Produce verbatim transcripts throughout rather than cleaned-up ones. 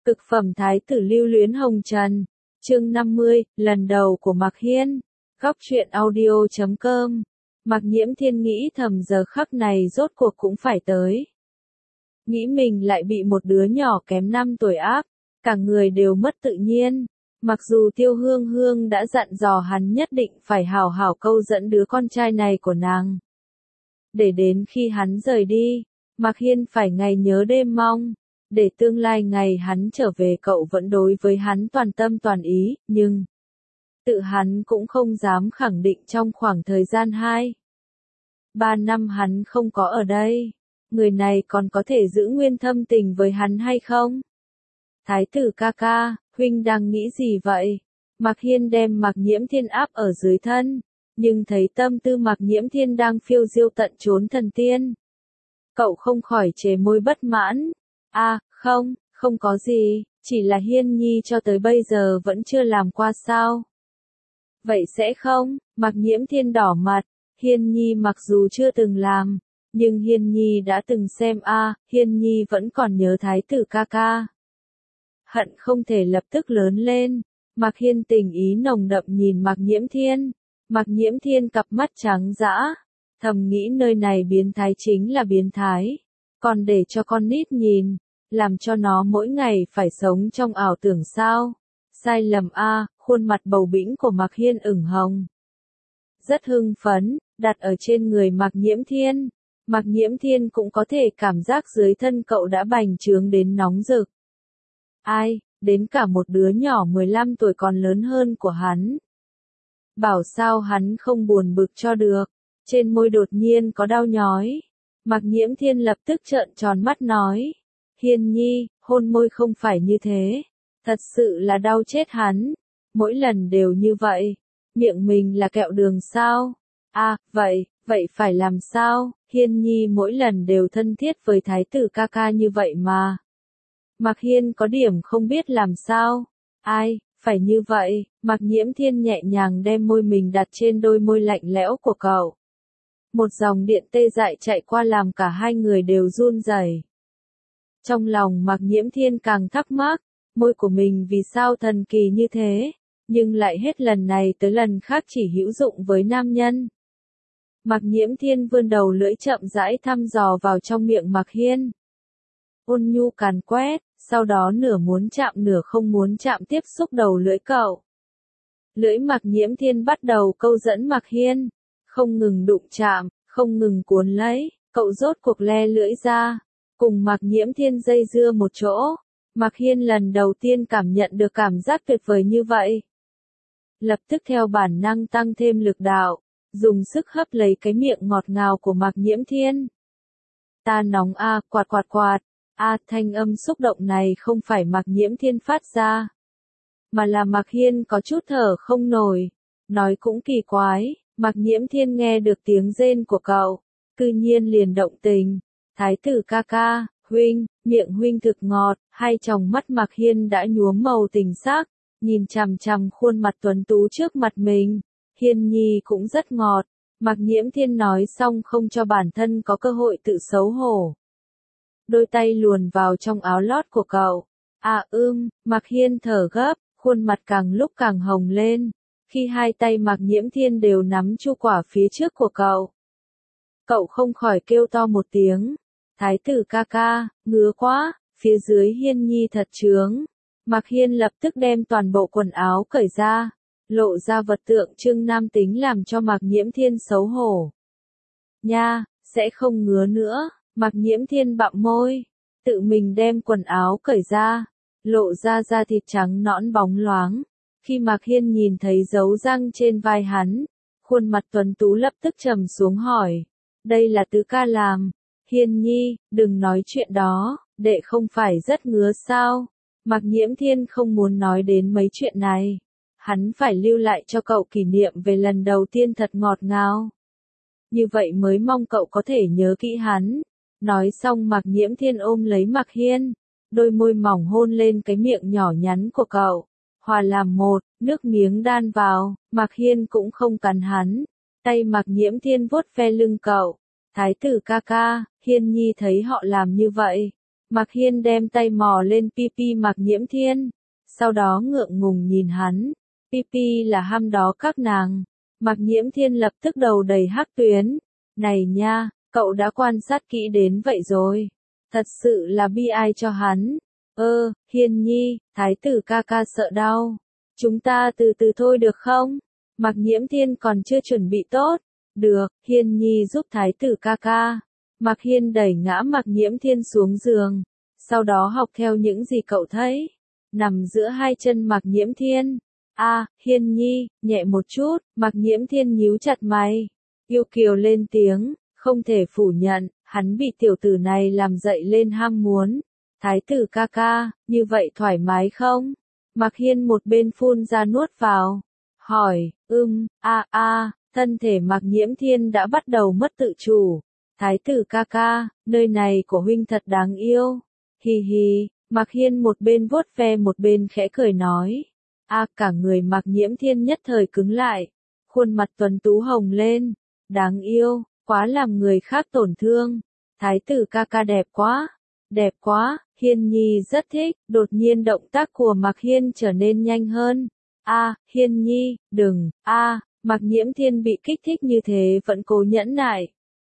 Cực phẩm thái tử lưu luyến hồng trần. Chương năm mươi, lần đầu của Mạc Hiên. Góc truyện audio chấm com. Mạc Nhiễm Thiên nghĩ thầm giờ khắc này rốt cuộc cũng phải tới. Nghĩ mình lại bị một đứa nhỏ kém năm tuổi áp, cả người đều mất tự nhiên. Mặc dù Tiêu Hương Hương đã dặn dò hắn nhất định phải hào hảo câu dẫn đứa con trai này của nàng. Để đến khi hắn rời đi, Mạc Hiên phải ngày nhớ đêm mong. Để tương lai ngày hắn trở về cậu vẫn đối với hắn toàn tâm toàn ý, nhưng tự hắn cũng không dám khẳng định trong khoảng thời gian hai ba năm hắn không có ở đây, người này còn có thể giữ nguyên thâm tình với hắn hay không? Thái tử ca ca, huynh đang nghĩ gì vậy? Mạc Hiên đem Mạc Nhiễm Thiên áp ở dưới thân, nhưng thấy tâm tư Mạc Nhiễm Thiên đang phiêu diêu tận chốn thần tiên. Cậu không khỏi chề môi bất mãn. À, không, không có gì, chỉ là Hiên Nhi cho tới bây giờ vẫn chưa làm qua sao? Vậy sẽ không? Mạc Nhiễm Thiên đỏ mặt, Hiên Nhi mặc dù chưa từng làm, nhưng Hiên Nhi đã từng xem a, à, Hiên Nhi vẫn còn nhớ thái tử ca ca. Hận không thể lập tức lớn lên, Mạc Hiên tình ý nồng đậm nhìn Mạc Nhiễm Thiên, Mạc Nhiễm Thiên cặp mắt trắng dã, thầm nghĩ nơi này biến thái chính là biến thái, còn để cho con nít nhìn, làm cho nó mỗi ngày phải sống trong ảo tưởng sao? Sai lầm a, à, khuôn mặt bầu bĩnh của Mạc Hiên ửng hồng. Rất hưng phấn, đặt ở trên người Mạc Nhiễm Thiên. Mạc Nhiễm Thiên cũng có thể cảm giác dưới thân cậu đã bành trướng đến nóng rực. Ai, đến cả một đứa nhỏ mười lăm tuổi còn lớn hơn của hắn. Bảo sao hắn không buồn bực cho được, trên môi đột nhiên có đau nhói. Mạc Nhiễm Thiên lập tức trợn tròn mắt nói. Hiên Nhi, hôn môi không phải như thế. Thật sự là đau chết hắn. Mỗi lần đều như vậy. Miệng mình là kẹo đường sao? À, vậy, vậy phải làm sao? Hiên Nhi mỗi lần đều thân thiết với thái tử ca ca như vậy mà. Mạc Hiên có điểm không biết làm sao. Ai, phải như vậy. Mạc Nhiễm Thiên nhẹ nhàng đem môi mình đặt trên đôi môi lạnh lẽo của cậu. Một dòng điện tê dại chạy qua làm cả hai người đều run rẩy. Trong lòng Mạc Nhiễm Thiên càng thắc mắc, môi của mình vì sao thần kỳ như thế, nhưng lại hết lần này tới lần khác chỉ hữu dụng với nam nhân. Mạc Nhiễm Thiên vươn đầu lưỡi chậm rãi thăm dò vào trong miệng Mạc Hiên. Ôn nhu càn quét, sau đó nửa muốn chạm nửa không muốn chạm tiếp xúc đầu lưỡi cậu. Lưỡi Mạc Nhiễm Thiên bắt đầu câu dẫn Mạc Hiên, không ngừng đụng chạm, không ngừng cuốn lấy, cậu rốt cuộc le lưỡi ra, cùng Mạc Nhiễm Thiên dây dưa một chỗ. Mạc Hiên lần đầu tiên cảm nhận được cảm giác tuyệt vời như vậy. Lập tức theo bản năng tăng thêm lực đạo, dùng sức hấp lấy cái miệng ngọt ngào của Mạc Nhiễm Thiên. Ta nóng a, à, quạt quạt quạt, a, à, thanh âm xúc động này không phải Mạc Nhiễm Thiên phát ra, mà là Mạc Hiên có chút thở không nổi. Nói cũng kỳ quái, Mạc Nhiễm Thiên nghe được tiếng rên của cậu, cư nhiên liền động tình. Thái tử ca ca, huynh, miệng huynh thực ngọt, hai tròng mắt Mạc Hiên đã nhuốm màu tình sắc, nhìn chằm chằm khuôn mặt tuấn tú trước mặt mình. Hiên Nhi cũng rất ngọt. Mạc Nhiễm Thiên nói xong không cho bản thân có cơ hội tự xấu hổ. Đôi tay luồn vào trong áo lót của cậu. À ưm, Mạc Hiên thở gấp, khuôn mặt càng lúc càng hồng lên, khi hai tay Mạc Nhiễm Thiên đều nắm chu quả phía trước của cậu. Cậu không khỏi kêu to một tiếng. Thái tử ca ca, ngứa quá, phía dưới Hiên Nhi thật chướng. Mạc Hiên lập tức đem toàn bộ quần áo cởi ra, lộ ra vật tượng trưng nam tính làm cho Mạc Nhiễm Thiên xấu hổ. Nha, sẽ không ngứa nữa. Mạc Nhiễm Thiên bặm môi, tự mình đem quần áo cởi ra, lộ ra da thịt trắng nõn bóng loáng. Khi Mạc Hiên nhìn thấy dấu răng trên vai hắn, khuôn mặt tuấn tú lập tức trầm xuống hỏi, đây là tứ ca làm. Hiên Nhi, đừng nói chuyện đó, đệ không phải rất ngứa sao? Mạc Nhiễm Thiên không muốn nói đến mấy chuyện này. Hắn phải lưu lại cho cậu kỷ niệm về lần đầu tiên thật ngọt ngào. Như vậy mới mong cậu có thể nhớ kỹ hắn. Nói xong Mạc Nhiễm Thiên ôm lấy Mạc Hiên, đôi môi mỏng hôn lên cái miệng nhỏ nhắn của cậu. Hòa làm một, nước miếng đan vào, Mạc Hiên cũng không cắn hắn. Tay Mạc Nhiễm Thiên vuốt ve lưng cậu. Thái tử ca ca, Hiên Nhi thấy họ làm như vậy, Mạc Hiên đem tay mò lên pipi Mạc Nhiễm Thiên, sau đó ngượng ngùng nhìn hắn, pipi là ham đó các nàng. Mạc Nhiễm Thiên lập tức đầu đầy hắc tuyến, này nha, cậu đã quan sát kỹ đến vậy rồi, thật sự là bi ai cho hắn. Ơ, Hiên Nhi, thái tử ca ca sợ đau, chúng ta từ từ thôi được không? Mạc Nhiễm Thiên còn chưa chuẩn bị tốt. Được, Hiên Nhi giúp thái tử ca ca. Mạc Hiên đẩy ngã Mạc Nhiễm Thiên xuống giường, sau đó học theo những gì cậu thấy, nằm giữa hai chân Mạc Nhiễm Thiên. A, à, Hiên Nhi, nhẹ một chút. Mạc Nhiễm Thiên nhíu chặt mày, yêu kiều lên tiếng, không thể phủ nhận, hắn bị tiểu tử này làm dậy lên ham muốn. Thái tử ca ca, như vậy thoải mái không? Mạc Hiên một bên phun ra nuốt vào, hỏi, ưm, a a, thân thể Mạc Nhiễm Thiên đã bắt đầu mất tự chủ. Thái tử ca ca, nơi này của huynh thật đáng yêu. Hi hi, Mạc Hiên một bên vuốt ve một bên khẽ cười nói. A à, cả người Mạc Nhiễm Thiên nhất thời cứng lại, khuôn mặt tuấn tú hồng lên. Đáng yêu, quá làm người khác tổn thương. Thái tử ca ca đẹp quá, đẹp quá. Hiên Nhi rất thích, đột nhiên động tác của Mạc Hiên trở nên nhanh hơn. A, à, Hiên Nhi, đừng, a, à, Mạc Nhiễm Thiên bị kích thích như thế vẫn cố nhẫn nại.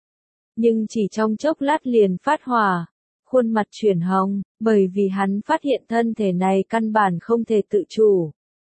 Nhưng chỉ trong chốc lát liền phát hỏa, khuôn mặt chuyển hồng, bởi vì hắn phát hiện thân thể này căn bản không thể tự chủ.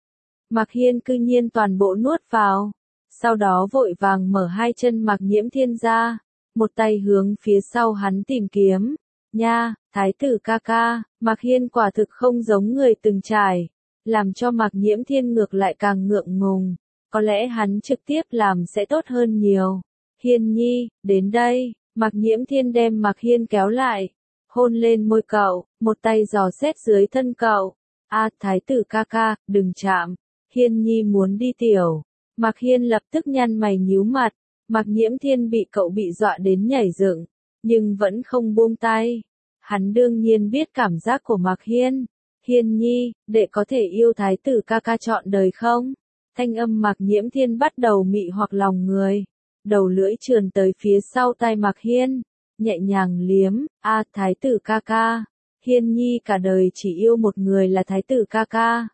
Mạc Hiên cư nhiên toàn bộ nuốt vào, sau đó vội vàng mở hai chân Mạc Nhiễm Thiên ra, một tay hướng phía sau hắn tìm kiếm. Nha, thái tử ca ca, Mạc Hiên quả thực không giống người từng trải, làm cho Mạc Nhiễm Thiên ngược lại càng ngượng ngùng, có lẽ hắn trực tiếp làm sẽ tốt hơn nhiều. Hiên Nhi, đến đây. Mạc Nhiễm Thiên đem Mạc Hiên kéo lại, hôn lên môi cậu, một tay dò xét dưới thân cậu. A, à, thái tử ca ca, đừng chạm. Hiên Nhi muốn đi tiểu. Mạc Hiên lập tức nhăn mày nhíu mặt. Mạc Nhiễm Thiên bị cậu bị dọa đến nhảy dựng, nhưng vẫn không buông tay. Hắn đương nhiên biết cảm giác của Mạc Hiên. Hiên Nhi, đệ có thể yêu thái tử ca ca trọn đời không? Thanh âm Mạc Nhiễm Thiên bắt đầu mị hoặc lòng người. Đầu lưỡi trườn tới phía sau tai Mạc Hiên, nhẹ nhàng liếm. A, à, thái tử ca ca. Hiên Nhi cả đời chỉ yêu một người là thái tử ca ca.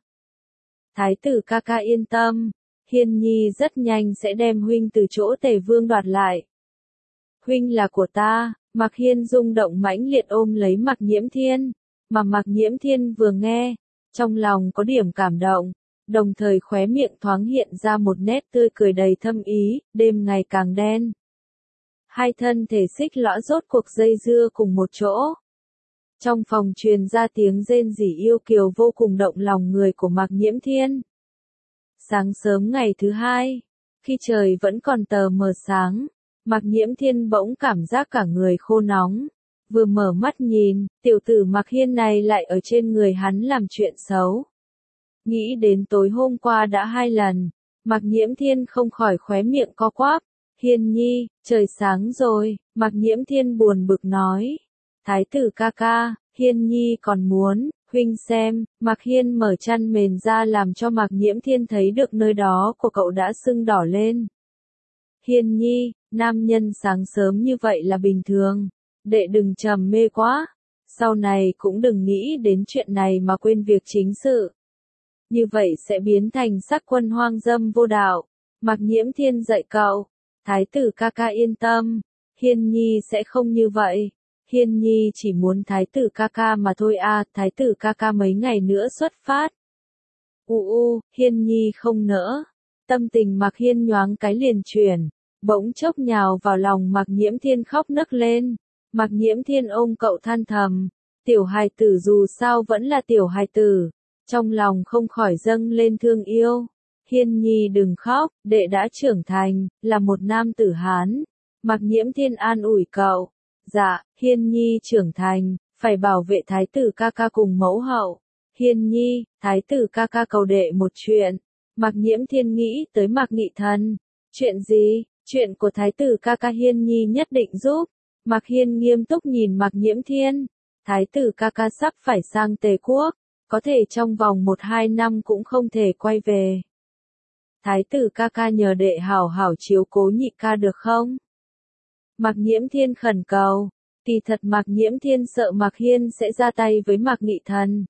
Thái tử ca ca yên tâm, Hiên Nhi rất nhanh sẽ đem huynh từ chỗ Tề Vương đoạt lại. Huynh là của ta. Mạc Hiên rung động mãnh liệt ôm lấy Mạc Nhiễm Thiên, mà Mạc Nhiễm Thiên vừa nghe, trong lòng có điểm cảm động, đồng thời khóe miệng thoáng hiện ra một nét tươi cười đầy thâm ý. Đêm ngày càng đen, hai thân thể xích lõa rốt cuộc dây dưa cùng một chỗ. Trong phòng truyền ra tiếng rên rỉ yêu kiều vô cùng động lòng người của Mạc Nhiễm Thiên. Sáng sớm ngày thứ hai, khi trời vẫn còn tờ mờ sáng, Mạc Nhiễm Thiên bỗng cảm giác cả người khô nóng. Vừa mở mắt nhìn, tiểu tử Mạc Hiên này lại ở trên người hắn làm chuyện xấu. Nghĩ đến tối hôm qua đã hai lần, Mạc Nhiễm Thiên không khỏi khóe miệng co quắp. Hiên Nhi, trời sáng rồi. Mạc Nhiễm Thiên buồn bực nói. Thái tử ca ca, Hiên Nhi còn muốn, huynh xem. Mạc Hiên mở chăn mền ra làm cho Mạc Nhiễm Thiên thấy được nơi đó của cậu đã sưng đỏ lên. Hiên Nhi, nam nhân sáng sớm như vậy là bình thường, đệ đừng trầm mê quá, sau này cũng đừng nghĩ đến chuyện này mà quên việc chính sự. Như vậy sẽ biến thành sắc quân hoang dâm vô đạo. Mạc Nhiễm Thiên dạy cậu, thái tử ca ca yên tâm, Hiên Nhi sẽ không như vậy. Hiên Nhi chỉ muốn thái tử ca ca mà thôi a, à, thái tử ca ca mấy ngày nữa xuất phát. U u, Hiên Nhi không nỡ. Tâm tình Mạc Hiên nhoáng cái liền chuyển, bỗng chốc nhào vào lòng Mạc Nhiễm Thiên khóc nấc lên. Mạc Nhiễm Thiên ôm cậu than thầm, tiểu hài tử dù sao vẫn là tiểu hài tử, trong lòng không khỏi dâng lên thương yêu. Hiên Nhi đừng khóc, đệ đã trưởng thành, là một nam tử Hán. Mạc Nhiễm Thiên an ủi cậu. Dạ, Hiên Nhi trưởng thành, phải bảo vệ thái tử ca ca cùng mẫu hậu. Hiên Nhi, thái tử ca ca cầu đệ một chuyện. Mạc Nhiễm Thiên nghĩ tới Mạc Nghị Thần. Chuyện gì? Chuyện của thái tử ca ca Hiên Nhi nhất định giúp. Mạc Hiên nghiêm túc nhìn Mạc Nhiễm Thiên. Thái tử ca ca sắp phải sang Tề Quốc, có thể trong vòng một hai năm cũng không thể quay về. Thái tử ca ca nhờ đệ hảo hảo chiếu cố nhị ca được không? Mạc Nhiễm Thiên khẩn cầu. Kỳ thật Mạc Nhiễm Thiên sợ Mạc Hiên sẽ ra tay với Mạc Nghị Thần.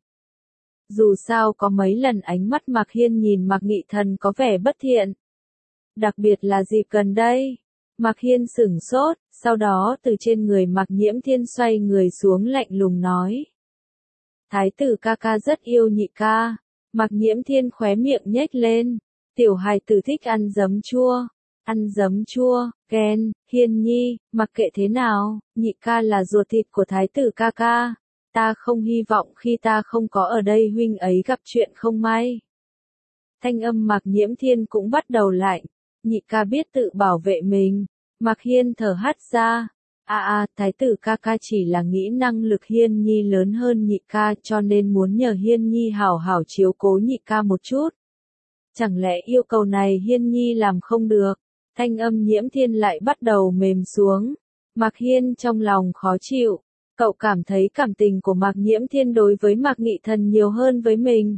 Dù sao có mấy lần ánh mắt Mạc Hiên nhìn Mạc Nghị Thần có vẻ bất thiện. Đặc biệt là dịp gần đây. Mạc Hiên sửng sốt, sau đó từ trên người Mạc Nhiễm Thiên xoay người xuống lạnh lùng nói. Thái tử ca ca rất yêu nhị ca. Mạc Nhiễm Thiên khóe miệng nhếch lên. Tiểu hài tử thích ăn giấm chua. Ăn giấm chua, ghen, Hiên nhi, mặc kệ thế nào, nhị ca là ruột thịt của thái tử ca ca. Ta không hy vọng khi ta không có ở đây huynh ấy gặp chuyện không may. Thanh âm Mạc Nhiễm Thiên cũng bắt đầu lạnh. Nhị ca biết tự bảo vệ mình. Mạc Hiên thở hắt ra. À à, thái tử ca ca chỉ là nghĩ năng lực Hiên nhi lớn hơn nhị ca cho nên muốn nhờ Hiên nhi hảo hảo chiếu cố nhị ca một chút. Chẳng lẽ yêu cầu này Hiên nhi làm không được? Thanh âm Nhiễm Thiên lại bắt đầu mềm xuống. Mạc Hiên trong lòng khó chịu. Cậu cảm thấy cảm tình của Mạc Nhiễm Thiên đối với Mạc Nghị Thần nhiều hơn với mình.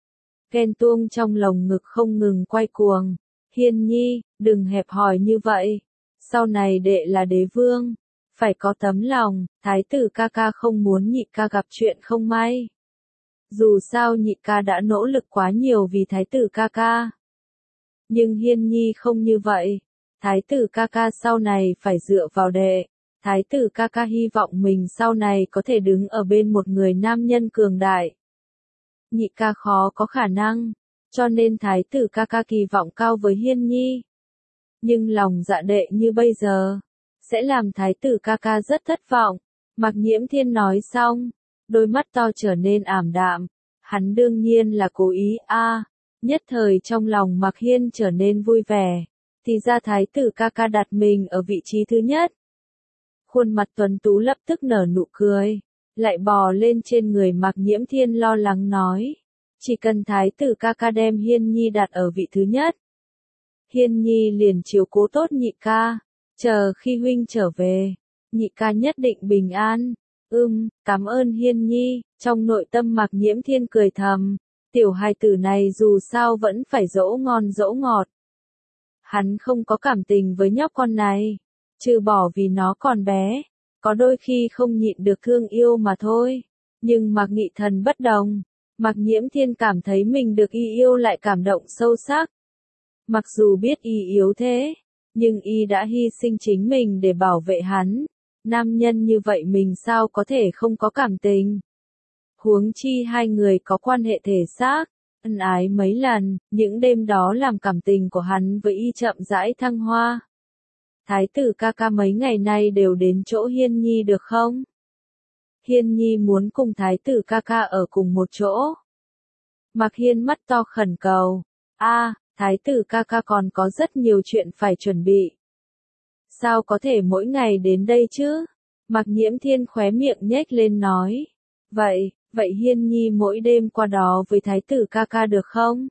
Ghen tuông trong lồng ngực không ngừng quay cuồng. Hiên nhi, đừng hẹp hòi như vậy. Sau này đệ là đế vương. Phải có tấm lòng, thái tử ca ca không muốn nhị ca gặp chuyện không may. Dù sao nhị ca đã nỗ lực quá nhiều vì thái tử ca ca. Nhưng Hiên nhi không như vậy. Thái tử ca ca sau này phải dựa vào đệ. Thái tử ca ca hy vọng mình sau này có thể đứng ở bên một người nam nhân cường đại. Nhị ca khó có khả năng, cho nên thái tử ca ca kỳ vọng cao với Hiên nhi. Nhưng lòng dạ đệ như bây giờ, sẽ làm thái tử ca ca rất thất vọng. Mạc Nhiễm Thiên nói xong, đôi mắt to trở nên ảm đạm. Hắn đương nhiên là cố ý a. À, nhất thời trong lòng Mạc Hiên trở nên vui vẻ. Thì ra thái tử ca ca đặt mình ở vị trí thứ nhất. Khuôn mặt tuấn tú lập tức nở nụ cười, lại bò lên trên người Mạc Nhiễm Thiên lo lắng nói. Chỉ cần thái tử ca ca đem Hiên nhi đặt ở vị thứ nhất. Hiên nhi liền chiếu cố tốt nhị ca, chờ khi huynh trở về, nhị ca nhất định bình an. Ừm, cảm ơn Hiên nhi, trong nội tâm Mạc Nhiễm Thiên cười thầm, tiểu hài tử này dù sao vẫn phải dỗ ngon dỗ ngọt. Hắn không có cảm tình với nhóc con này, trừ bỏ vì nó còn bé, có đôi khi không nhịn được thương yêu mà thôi. Nhưng Mạc Nghị Thần bất đồng, Mạc Nhiễm Thiên cảm thấy mình được y yêu lại cảm động sâu sắc. Mặc dù biết y yếu thế, nhưng y đã hy sinh chính mình để bảo vệ hắn. Nam nhân như vậy mình sao có thể không có cảm tình. Huống chi hai người có quan hệ thể xác, ân ái mấy lần, những đêm đó làm cảm tình của hắn với y chậm rãi thăng hoa. Thái tử ca ca mấy ngày nay đều đến chỗ Hiên nhi được không? Hiên nhi muốn cùng thái tử ca ca ở cùng một chỗ. Mạc Hiên mắt to khẩn cầu. A, à, thái tử ca ca còn có rất nhiều chuyện phải chuẩn bị. Sao có thể mỗi ngày đến đây chứ? Mạc Nhiễm Thiên khóe miệng nhếch lên nói. Vậy, vậy Hiên nhi mỗi đêm qua đó với thái tử ca ca được không?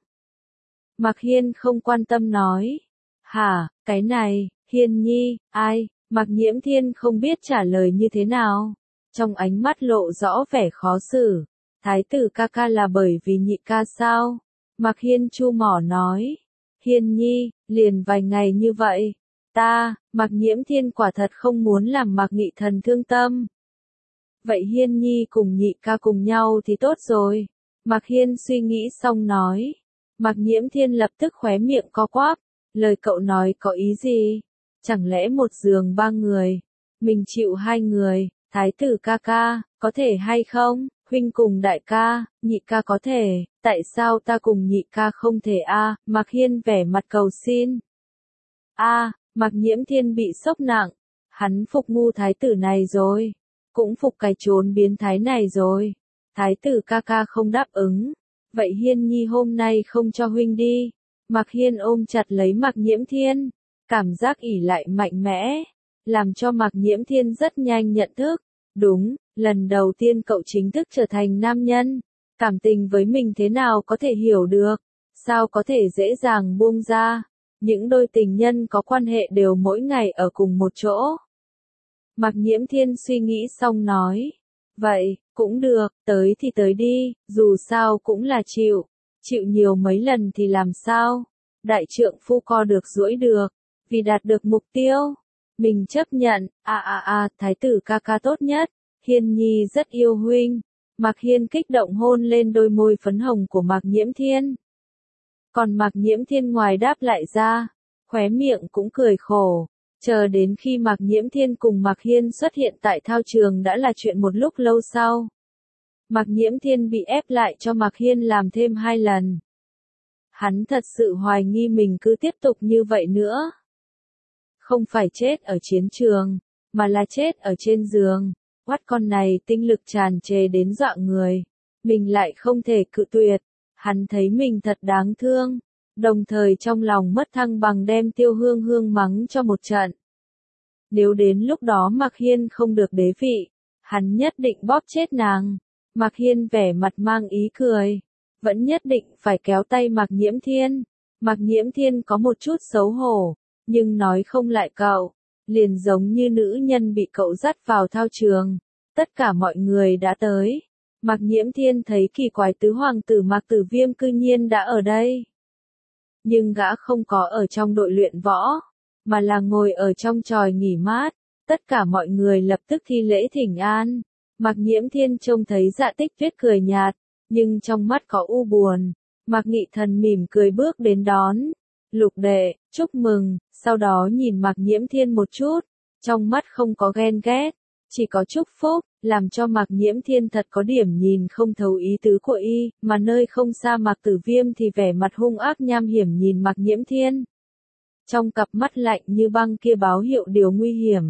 Mạc Hiên không quan tâm nói. Hả, cái này, Hiên nhi, ai? Mạc Nhiễm Thiên không biết trả lời như thế nào. Trong ánh mắt lộ rõ vẻ khó xử. Thái tử ca ca là bởi vì nhị ca sao? Mạc Hiên chu mỏ nói. Hiên nhi, liền vài ngày như vậy. Ta, Mạc Nhiễm Thiên quả thật không muốn làm Mạc Nghị Thần thương tâm. Vậy Hiên nhi cùng nhị ca cùng nhau thì tốt rồi. Mạc Hiên suy nghĩ xong nói. Mạc Nhiễm Thiên lập tức khóe miệng co quắp. Lời cậu nói có ý gì? Chẳng lẽ một giường ba người, mình chịu hai người, thái tử ca ca, có thể hay không? Huynh cùng đại ca, nhị ca có thể, tại sao ta cùng nhị ca không thể a? À? Mạc Hiên vẻ mặt cầu xin. A, à, Mạc Nhiễm Thiên bị sốc nặng, hắn phục ngu thái tử này rồi, cũng phục cái trốn biến thái này rồi. Thái tử ca ca không đáp ứng, vậy Hiên nhi hôm nay không cho huynh đi. Mạc Hiên ôm chặt lấy Mạc Nhiễm Thiên, cảm giác ỉ lại mạnh mẽ, làm cho Mạc Nhiễm Thiên rất nhanh nhận thức. Đúng, lần đầu tiên cậu chính thức trở thành nam nhân, cảm tình với mình thế nào có thể hiểu được, sao có thể dễ dàng buông ra. Những đôi tình nhân có quan hệ đều mỗi ngày ở cùng một chỗ. Mạc Nhiễm Thiên suy nghĩ xong nói, vậy, cũng được, tới thì tới đi, dù sao cũng là chịu, chịu nhiều mấy lần thì làm sao, đại trượng phu co được duỗi được, vì đạt được mục tiêu. Mình chấp nhận, a a a, thái tử ca ca tốt nhất, Hiên Nhi rất yêu huynh. Mạc Hiên kích động hôn lên đôi môi phấn hồng của Mạc Nhiễm Thiên. Còn Mạc Nhiễm Thiên ngoài đáp lại ra, khóe miệng cũng cười khổ. Chờ đến khi Mạc Nhiễm Thiên cùng Mạc Hiên xuất hiện tại thao trường đã là chuyện một lúc lâu sau. Mạc Nhiễm Thiên bị ép lại cho Mạc Hiên làm thêm hai lần. Hắn thật sự hoài nghi mình cứ tiếp tục như vậy nữa. Không phải chết ở chiến trường, mà là chết ở trên giường. Quát con này tinh lực tràn trề đến dọa người. Mình lại không thể cự tuyệt. Hắn thấy mình thật đáng thương. Đồng thời trong lòng mất thăng bằng đem Tiêu Hương Hương mắng cho một trận. Nếu đến lúc đó Mạc Hiên không được đế vị, hắn nhất định bóp chết nàng. Mạc Hiên vẻ mặt mang ý cười. Vẫn nhất định phải kéo tay Mạc Nhiễm Thiên. Mạc Nhiễm Thiên có một chút xấu hổ, nhưng nói không lại cậu. Liền giống như nữ nhân bị cậu dắt vào thao trường. Tất cả mọi người đã tới. Mạc Nhiễm Thiên thấy kỳ quái tứ hoàng tử Mạc Tử Viêm cư nhiên đã ở đây. Nhưng gã không có ở trong đội luyện võ, mà là ngồi ở trong chòi nghỉ mát. Tất cả mọi người lập tức thi lễ thỉnh an. Mạc Nhiễm Thiên trông thấy Dạ Tích Tuyết cười nhạt, nhưng trong mắt có u buồn. Mạc Nghị Thần mỉm cười bước đến đón. Lục đệ, chúc mừng, sau đó nhìn Mạc Nhiễm Thiên một chút, trong mắt không có ghen ghét, chỉ có chúc phúc, làm cho Mạc Nhiễm Thiên thật có điểm nhìn không thấu ý tứ của y, mà nơi không xa Mạc Tử Viêm thì vẻ mặt hung ác nham hiểm nhìn Mạc Nhiễm Thiên. Trong cặp mắt lạnh như băng kia báo hiệu điều nguy hiểm.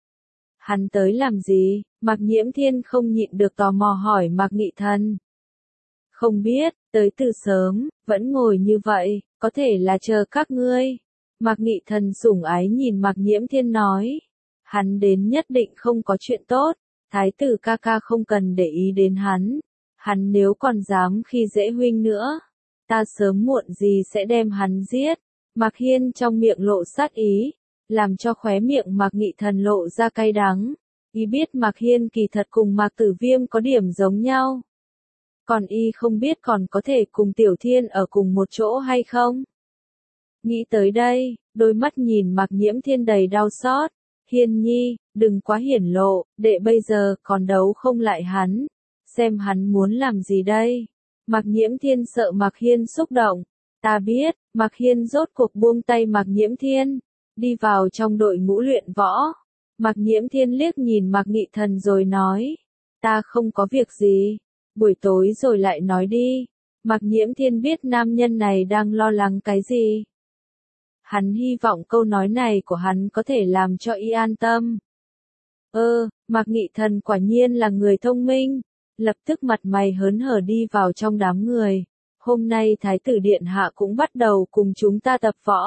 Hắn tới làm gì? Mạc Nhiễm Thiên không nhịn được tò mò hỏi Mạc Nghị Thần. Không biết, tới từ sớm, vẫn ngồi như vậy, có thể là chờ các ngươi. Mạc Nghị Thần sủng ái nhìn Mạc Nhiễm Thiên nói. Hắn đến nhất định không có chuyện tốt, thái tử ca ca không cần để ý đến hắn. Hắn nếu còn dám khi dễ huynh nữa, ta sớm muộn gì sẽ đem hắn giết. Mạc Hiên trong miệng lộ sát ý, làm cho khóe miệng Mạc Nghị Thần lộ ra cay đắng. Y biết Mạc Hiên kỳ thật cùng Mạc Tử Viêm có điểm giống nhau. Còn y không biết còn có thể cùng Tiểu Thiên ở cùng một chỗ hay không? Nghĩ tới đây, đôi mắt nhìn Mạc Nhiễm Thiên đầy đau xót. Hiên Nhi, đừng quá hiển lộ, đệ bây giờ còn đấu không lại hắn. Xem hắn muốn làm gì đây? Mạc Nhiễm Thiên sợ Mạc Hiên xúc động. Ta biết, Mạc Hiên rốt cuộc buông tay Mạc Nhiễm Thiên, đi vào trong đội ngũ luyện võ. Mạc Nhiễm Thiên liếc nhìn Mạc Nghị Thần rồi nói. Ta không có việc gì. Buổi tối rồi lại nói đi. Mạc Nhiễm Thiên biết nam nhân này đang lo lắng cái gì. Hắn hy vọng câu nói này của hắn có thể làm cho y an tâm. Ơ, Mạc Nghị Thần quả nhiên là người thông minh. Lập tức mặt mày hớn hở đi vào trong đám người. Hôm nay Thái tử Điện Hạ cũng bắt đầu cùng chúng ta tập võ.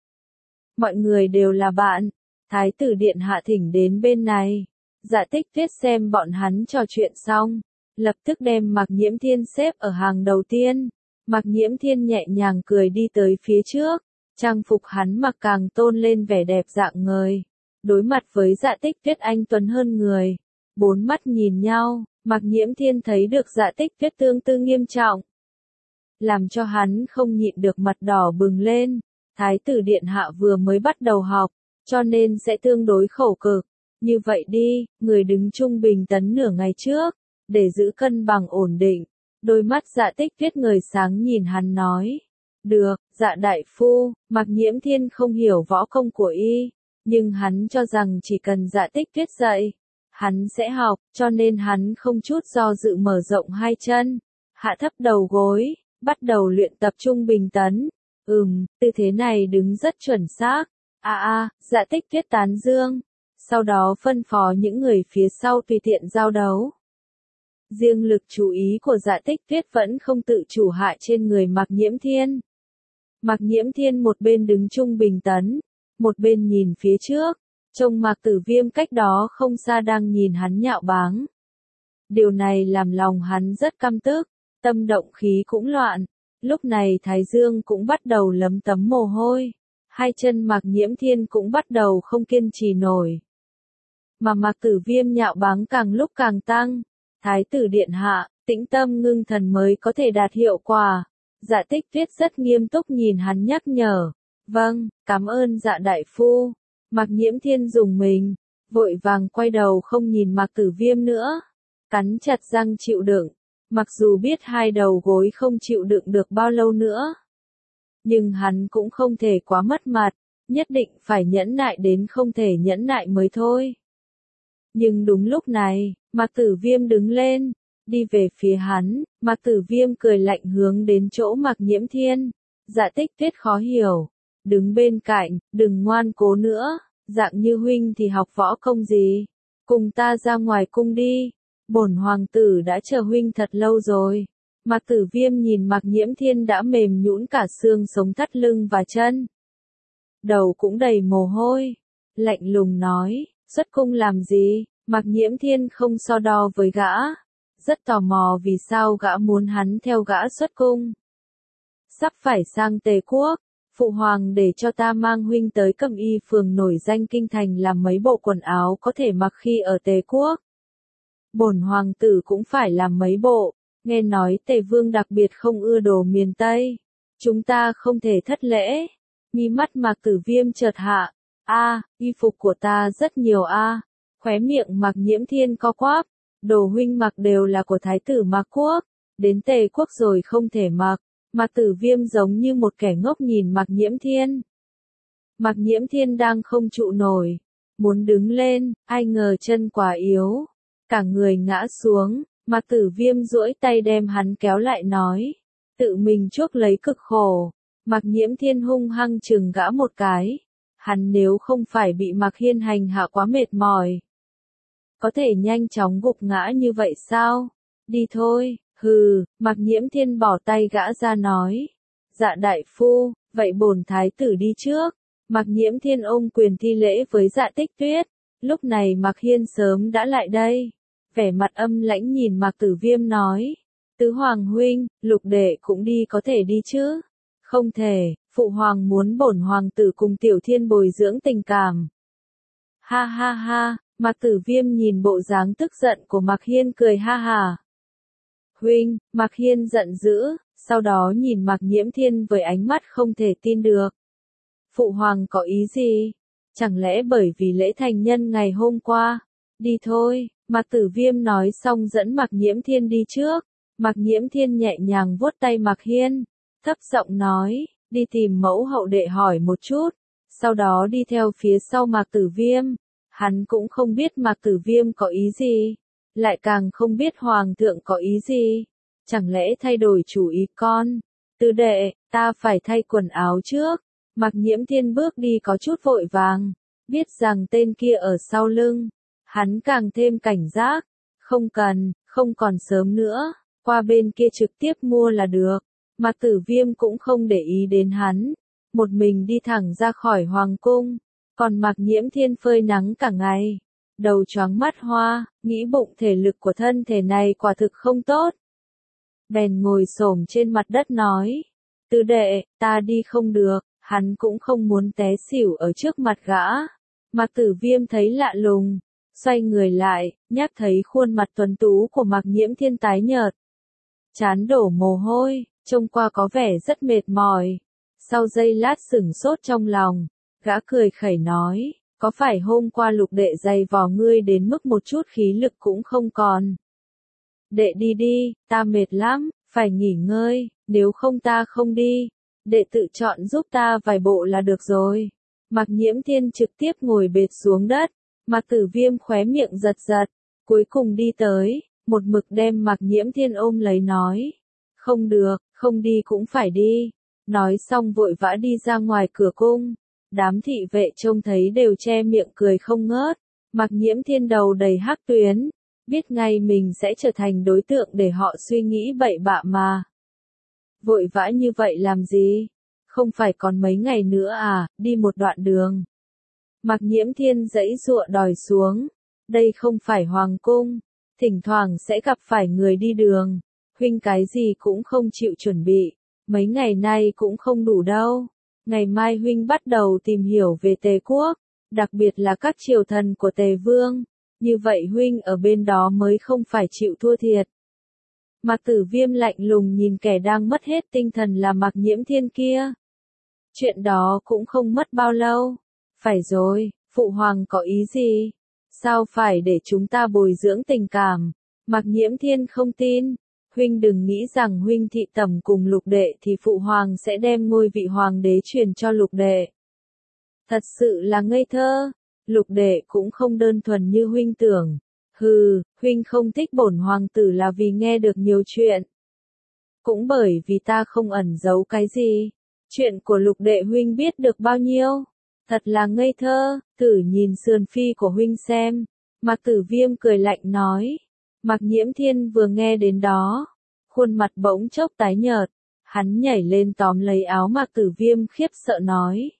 Mọi người đều là bạn. Thái tử Điện Hạ thỉnh đến bên này. Dạ Tích Tuyết xem bọn hắn trò chuyện xong, lập tức đem Mạc Nhiễm Thiên xếp ở hàng đầu tiên. Mạc Nhiễm Thiên nhẹ nhàng cười đi tới phía trước. Trang phục hắn mặc càng tôn lên vẻ đẹp dạng ngời. Đối mặt với Dạ Tích Tuyết anh tuấn hơn người. Bốn mắt nhìn nhau, Mạc Nhiễm Thiên thấy được Dạ Tích Tuyết tương tư nghiêm trọng. Làm cho hắn không nhịn được mặt đỏ bừng lên. Thái tử Điện Hạ vừa mới bắt đầu học, cho nên sẽ tương đối khổ cực. Như vậy đi, người đứng trung bình tấn nửa ngày trước, để giữ cân bằng ổn định. Đôi mắt Dạ Tích Tuyết ngời sáng nhìn hắn nói. Được, Dạ đại phu. Mạc Nhiễm Thiên không hiểu võ công của y, nhưng hắn cho rằng chỉ cần Dạ Tích Tuyết dạy, hắn sẽ học, cho nên hắn không chút do dự mở rộng hai chân, hạ thấp đầu gối, bắt đầu luyện tập trung bình tấn. Ừm, tư thế này đứng rất chuẩn xác. A a, Dạ Tích Tuyết tán dương. Sau đó phân phó những người phía sau tùy tiện giao đấu. Riêng lực chú ý của Dạ Tích Tuyết vẫn không tự chủ hạ trên người Mạc Nhiễm Thiên. Mạc Nhiễm Thiên một bên đứng trung bình tấn, một bên nhìn phía trước, trông Mạc Tử Viêm cách đó không xa đang nhìn hắn nhạo báng. Điều này làm lòng hắn rất căm tức, tâm động khí cũng loạn. Lúc này Thái Dương cũng bắt đầu lấm tấm mồ hôi, hai chân Mạc Nhiễm Thiên cũng bắt đầu không kiên trì nổi. Mà Mạc Tử Viêm nhạo báng càng lúc càng tăng. Thái tử Điện Hạ, tĩnh tâm ngưng thần mới có thể đạt hiệu quả. Dạ Tích Tuyết rất nghiêm túc nhìn hắn nhắc nhở. Vâng, cảm ơn Dạ đại phu. Mạc Nhiễm Thiên dùng mình, vội vàng quay đầu không nhìn Mạc Tử Viêm nữa, cắn chặt răng chịu đựng, mặc dù biết hai đầu gối không chịu đựng được bao lâu nữa. Nhưng hắn cũng không thể quá mất mặt, nhất định phải nhẫn nại đến không thể nhẫn nại mới thôi. Nhưng đúng lúc này, Mạc Tử Viêm đứng lên, đi về phía hắn, Mạc Tử Viêm cười lạnh hướng đến chỗ Mạc Nhiễm Thiên. Dạ Tích Tuyết khó hiểu, đứng bên cạnh, đừng ngoan cố nữa, dạng như huynh thì học võ công gì, cùng ta ra ngoài cung đi, bổn hoàng tử đã chờ huynh thật lâu rồi. Mạc Tử Viêm nhìn Mạc Nhiễm Thiên đã mềm nhũn cả xương sống thắt lưng và chân. Đầu cũng đầy mồ hôi, lạnh lùng nói, xuất cung làm gì? Mạc Nhiễm Thiên không so đo với gã, rất tò mò vì sao gã muốn hắn theo gã xuất cung. Sắp phải sang Tề Quốc, phụ hoàng để cho ta mang huynh tới Cẩm Y phường nổi danh kinh thành làm mấy bộ quần áo có thể mặc khi ở Tề Quốc. Bổn hoàng tử cũng phải làm mấy bộ, nghe nói Tề Vương đặc biệt không ưa đồ miền Tây. Chúng ta không thể thất lễ. Mí mắt Mạc Tử Viêm chợt hạ, a, y phục của ta rất nhiều a. Khóe miệng Mạc Nhiễm Thiên co quắp, đồ huynh mặc đều là của thái tử Mạc Quốc, đến Tề Quốc rồi không thể mặc. Mạc Tử Viêm giống như một kẻ ngốc nhìn Mạc Nhiễm Thiên. Mạc Nhiễm Thiên đang không trụ nổi, muốn đứng lên, ai ngờ chân quá yếu, cả người ngã xuống. Mạc Tử Viêm duỗi tay đem hắn kéo lại nói, tự mình chuốc lấy cực khổ. Mạc Nhiễm Thiên hung hăng chừng gã một cái, hắn nếu không phải bị Mạc Hiên hành hạ quá mệt mỏi, có thể nhanh chóng gục ngã như vậy sao? Đi thôi. Hừ, Mạc Nhiễm Thiên bỏ tay gã ra nói, dạ đại phu, vậy bổn thái tử đi trước. Mạc Nhiễm Thiên ôm quyền thi lễ với Dạ Tích Tuyết, lúc này Mạc Hiên sớm đã lại đây, vẻ mặt âm lãnh nhìn Mạc Tử Viêm nói, tứ hoàng huynh, lục đệ cũng đi có thể đi chứ? Không thể, phụ hoàng muốn bổn hoàng tử cùng Tiểu Thiên bồi dưỡng tình cảm. Ha ha ha, Mạc Tử Viêm nhìn bộ dáng tức giận của Mạc Hiên cười ha ha. Huynh, Mạc Hiên giận dữ, sau đó nhìn Mạc Nhiễm Thiên với ánh mắt không thể tin được. Phụ hoàng có ý gì? Chẳng lẽ bởi vì lễ thành nhân ngày hôm qua? Đi thôi, Mạc Tử Viêm nói xong dẫn Mạc Nhiễm Thiên đi trước. Mạc Nhiễm Thiên nhẹ nhàng vuốt tay Mạc Hiên, thấp giọng nói, đi tìm mẫu hậu đệ hỏi một chút, sau đó đi theo phía sau Mạc Tử Viêm. Hắn cũng không biết Mạc Tử Viêm có ý gì, lại càng không biết Hoàng thượng có ý gì. Chẳng lẽ thay đổi chủ ý con? Tứ đệ, ta phải thay quần áo trước. Mạc Nhiễm Thiên bước đi có chút vội vàng, biết rằng tên kia ở sau lưng. Hắn càng thêm cảnh giác. Không cần, không còn sớm nữa, qua bên kia trực tiếp mua là được. Mạc Tử Viêm cũng không để ý đến hắn, một mình đi thẳng ra khỏi hoàng cung. Còn Mạc Nhiễm Thiên phơi nắng cả ngày, đầu choáng mắt hoa, nghĩ bụng thể lực của thân thể này quả thực không tốt. Bèn ngồi xổm trên mặt đất nói, tứ đệ, ta đi không được, hắn cũng không muốn té xỉu ở trước mặt gã. Mạc Tử Viêm thấy lạ lùng, xoay người lại, nhắc thấy khuôn mặt tuấn tú của Mạc Nhiễm Thiên tái nhợt, trán đổ mồ hôi, trông qua có vẻ rất mệt mỏi. Sau giây lát sửng sốt trong lòng, gã cười khẩy nói, có phải hôm qua lục đệ dày vò ngươi đến mức một chút khí lực cũng không còn? Đệ đi đi, ta mệt lắm, phải nghỉ ngơi, nếu không ta không đi, đệ tự chọn giúp ta vài bộ là được rồi. Mạc Nhiễm Thiên trực tiếp ngồi bệt xuống đất, Mạc Tử Viêm khóe miệng giật giật, cuối cùng đi tới, một mực đem Mạc Nhiễm Thiên ôm lấy nói, không được, không đi cũng phải đi. Nói xong vội vã đi ra ngoài cửa cung, đám thị vệ trông thấy đều che miệng cười không ngớt. Mạc Nhiễm Thiên đầu đầy hắc tuyến, biết ngay mình sẽ trở thành đối tượng để họ suy nghĩ bậy bạ mà. Vội vã như vậy làm gì? Không phải còn mấy ngày nữa à, đi một đoạn đường. Mạc Nhiễm Thiên giãy giụa đòi xuống, đây không phải hoàng cung, thỉnh thoảng sẽ gặp phải người đi đường, huynh cái gì cũng không chịu chuẩn bị, mấy ngày nay cũng không đủ đâu. Ngày mai huynh bắt đầu tìm hiểu về Tề Quốc, đặc biệt là các triều thần của Tề Vương, như vậy huynh ở bên đó mới không phải chịu thua thiệt. Mạc Tử Viêm lạnh lùng nhìn kẻ đang mất hết tinh thần là Mạc Nhiễm Thiên kia. Chuyện đó cũng không mất bao lâu. Phải rồi, Phụ hoàng có ý gì? Sao phải để chúng ta bồi dưỡng tình cảm? Mạc Nhiễm Thiên không tin. Huynh đừng nghĩ rằng huynh thị tẩm cùng lục đệ thì phụ hoàng sẽ đem ngôi vị hoàng đế truyền cho lục đệ. Thật sự là ngây thơ. Lục đệ cũng không đơn thuần như huynh tưởng. Hừ, huynh không thích bổn hoàng tử là vì nghe được nhiều chuyện. Cũng bởi vì ta không ẩn giấu cái gì. Chuyện của lục đệ huynh biết được bao nhiêu. Thật là ngây thơ, thử nhìn sườn phi của huynh xem. Mạc Tử Viêm cười lạnh nói. Mạc Nhiễm Thiên vừa nghe đến đó, khuôn mặt bỗng chốc tái nhợt, hắn nhảy lên tóm lấy áo Mạc Tử Viêm khiếp sợ nói.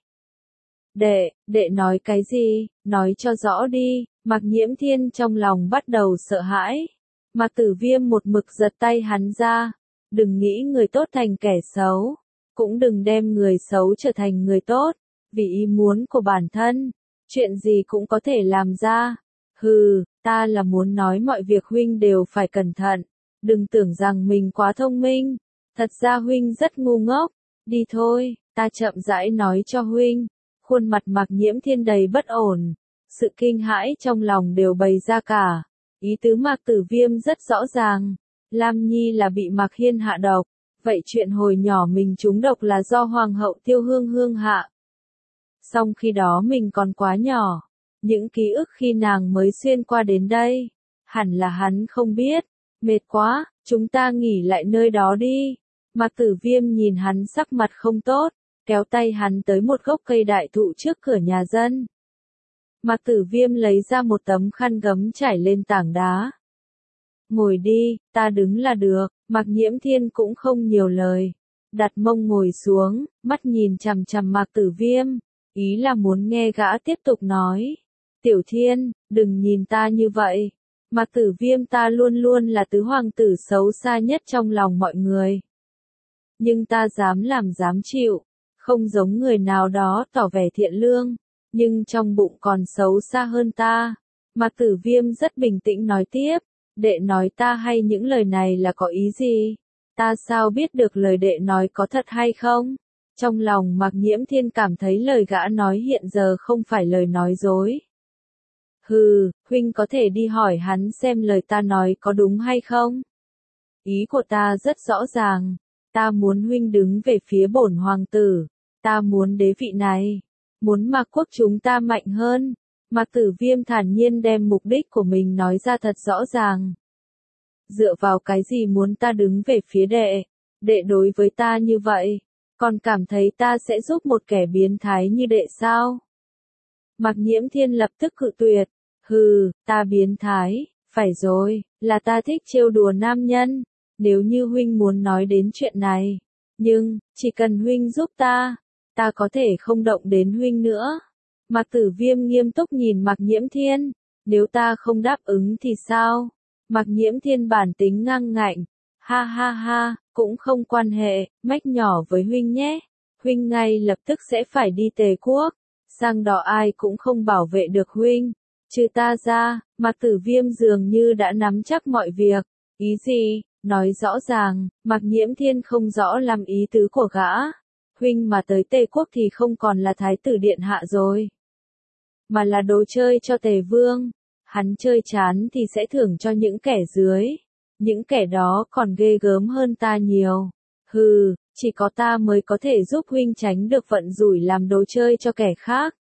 Đệ, đệ nói cái gì, nói cho rõ đi. Mạc Nhiễm Thiên trong lòng bắt đầu sợ hãi. Mạc Tử Viêm một mực giật tay hắn ra. Đừng nghĩ người tốt thành kẻ xấu, cũng đừng đem người xấu trở thành người tốt. Vì ý muốn của bản thân, chuyện gì cũng có thể làm ra. Hừ, ta là muốn nói mọi việc huynh đều phải cẩn thận. Đừng tưởng rằng mình quá thông minh. Thật ra huynh rất ngu ngốc. Đi thôi, ta chậm rãi nói cho huynh. Khuôn mặt Mạc Nhiễm Thiên đầy bất ổn. Sự kinh hãi trong lòng đều bày ra cả. Ý tứ Mạc Tử Viêm rất rõ ràng. Lam Nhi là bị Mạc Hiên hạ độc. Vậy chuyện hồi nhỏ mình trúng độc là do Hoàng hậu Tiêu Hương Hương hạ. Song khi đó mình còn quá nhỏ. Những ký ức khi nàng mới xuyên qua đến đây. Hẳn là hắn không biết. Mệt quá, chúng ta nghỉ lại nơi đó đi. Mạc Tử Viêm nhìn hắn sắc mặt không tốt. Kéo tay hắn tới một gốc cây đại thụ trước cửa nhà dân. Mạc Tử Viêm lấy ra một tấm khăn gấm trải lên tảng đá. Ngồi đi, ta đứng là được. Mạc Nhiễm Thiên cũng không nhiều lời. Đặt mông ngồi xuống, mắt nhìn chằm chằm Mạc Tử Viêm. Ý là muốn nghe gã tiếp tục nói. Tiểu Thiên, đừng nhìn ta như vậy. Mạc Tử Viêm ta luôn luôn là tứ hoàng tử xấu xa nhất trong lòng mọi người. Nhưng ta dám làm dám chịu. Không giống người nào đó tỏ vẻ thiện lương. Nhưng trong bụng còn xấu xa hơn ta. Mạc Tử Viêm rất bình tĩnh nói tiếp. Đệ nói ta hay những lời này là có ý gì? Ta sao biết được lời đệ nói có thật hay không? Trong lòng Mạc Nhiễm Thiên cảm thấy lời gã nói hiện giờ không phải lời nói dối. Hừ, huynh có thể đi hỏi hắn xem lời ta nói có đúng hay không? Ý của ta rất rõ ràng. Ta muốn huynh đứng về phía bổn hoàng tử. Ta muốn đế vị này. Muốn Mạc quốc chúng ta mạnh hơn. Mạc Tử Viêm thản nhiên đem mục đích của mình nói ra thật rõ ràng. Dựa vào cái gì muốn ta đứng về phía đệ? Đệ đối với ta như vậy, còn cảm thấy ta sẽ giúp một kẻ biến thái như đệ sao? Mạc Nhiễm Thiên lập tức cự tuyệt. Hừ, ta biến thái, phải rồi, là ta thích trêu đùa nam nhân. Nếu như huynh muốn nói đến chuyện này, nhưng, chỉ cần huynh giúp ta, ta có thể không động đến huynh nữa. Mạc Tử Viêm nghiêm túc nhìn Mạc Nhiễm Thiên. Nếu ta không đáp ứng thì sao? Mạc Nhiễm Thiên bản tính ngang ngạnh. Ha ha ha, cũng không quan hệ, mách nhỏ với huynh nhé. Huynh ngay lập tức sẽ phải đi Tề quốc. Sang đó ai cũng không bảo vệ được huynh. Trừ ta ra, Mạc Tử Viêm dường như đã nắm chắc mọi việc. Ý gì? Nói rõ ràng, Mạc Nhiễm Thiên không rõ làm ý tứ của gã. Huynh mà tới Tề quốc thì không còn là thái tử điện hạ rồi. Mà là đồ chơi cho Tề Vương. Hắn chơi chán thì sẽ thưởng cho những kẻ dưới. Những kẻ đó còn ghê gớm hơn ta nhiều. Hừ, chỉ có ta mới có thể giúp huynh tránh được vận rủi làm đồ chơi cho kẻ khác.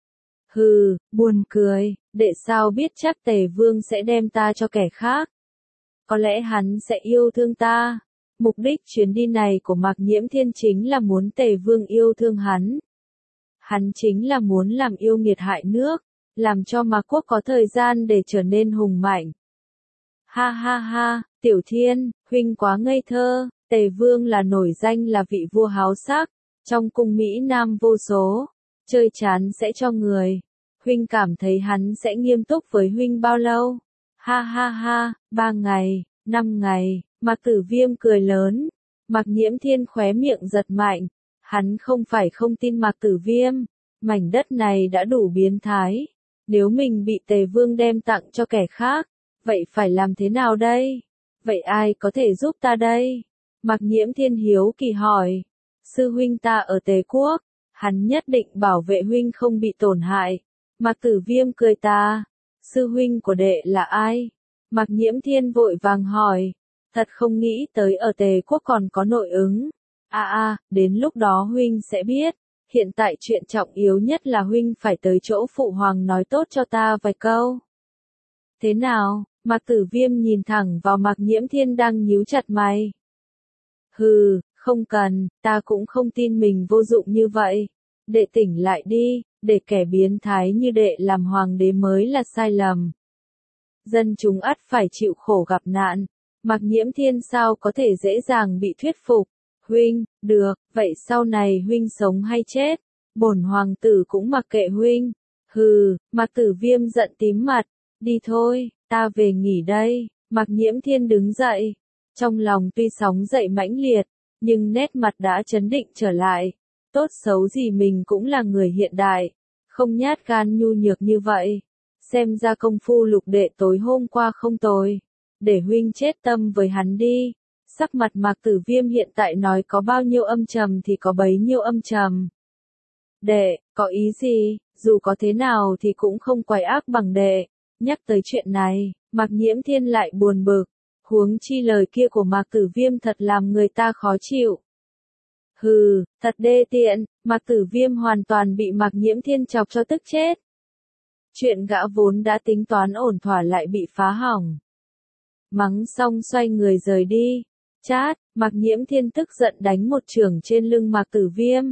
Hừ, buồn cười, đệ sao biết chắc Tề Vương sẽ đem ta cho kẻ khác. Có lẽ hắn sẽ yêu thương ta. Mục đích chuyến đi này của Mạc Nhiễm Thiên chính là muốn Tề Vương yêu thương hắn. Hắn chính là muốn làm yêu nghiệt hại nước, làm cho Mạc quốc có thời gian để trở nên hùng mạnh. Ha ha ha, Tiểu Thiên, huynh quá ngây thơ. Tề Vương là nổi danh là vị vua háo sắc, trong cung Mỹ Nam vô số, chơi chán sẽ cho người. Huynh cảm thấy hắn sẽ nghiêm túc với huynh bao lâu? Ha ha ha, ba ngày, năm ngày. Mạc Tử Viêm cười lớn. Mạc Nhiễm Thiên khóe miệng giật mạnh. Hắn không phải không tin Mạc Tử Viêm. Mảnh đất này đã đủ biến thái. Nếu mình bị Tề Vương đem tặng cho kẻ khác, vậy phải làm thế nào đây? Vậy ai có thể giúp ta đây? Mạc Nhiễm Thiên hiếu kỳ hỏi. Sư huynh ta ở Tề quốc, hắn nhất định bảo vệ huynh không bị tổn hại. Mạc Tử Viêm cười ta, sư huynh của đệ là ai? Mạc Nhiễm Thiên vội vàng hỏi, thật không nghĩ tới ở Tề Quốc còn có nội ứng. A a, à, đến lúc đó huynh sẽ biết, hiện tại chuyện trọng yếu nhất là huynh phải tới chỗ phụ hoàng nói tốt cho ta vài câu. Thế nào? Mạc Tử Viêm nhìn thẳng vào Mạc Nhiễm Thiên đang nhíu chặt mày. Hừ, không cần, ta cũng không tin mình vô dụng như vậy. Đệ tỉnh lại đi, để kẻ biến thái như đệ làm hoàng đế mới là sai lầm. Dân chúng ắt phải chịu khổ gặp nạn, Mạc Nhiễm Thiên sao có thể dễ dàng bị thuyết phục. Huynh, được, vậy sau này huynh sống hay chết, bổn hoàng tử cũng mặc kệ huynh. Hừ, Mạc Tử Viêm giận tím mặt, đi thôi, ta về nghỉ đây. Mạc Nhiễm Thiên đứng dậy, trong lòng tuy sóng dậy mãnh liệt, nhưng nét mặt đã trấn định trở lại. Tốt xấu gì mình cũng là người hiện đại, không nhát gan nhu nhược như vậy. Xem ra công phu Lục đệ tối hôm qua không tồi, để huynh chết tâm với hắn đi. Sắc mặt Mạc Tử Viêm hiện tại nói có bao nhiêu âm trầm thì có bấy nhiêu âm trầm. Đệ, có ý gì, dù có thế nào thì cũng không quái ác bằng đệ. Nhắc tới chuyện này, Mạc Nhiễm Thiên lại buồn bực, huống chi lời kia của Mạc Tử Viêm thật làm người ta khó chịu. Hừ, thật đê tiện, Mạc Tử Viêm hoàn toàn bị Mạc Nhiễm Thiên chọc cho tức chết. Chuyện gã vốn đã tính toán ổn thỏa lại bị phá hỏng. Mắng xong xoay người rời đi. Chát, Mạc Nhiễm Thiên tức giận đánh một chưởng trên lưng Mạc Tử Viêm.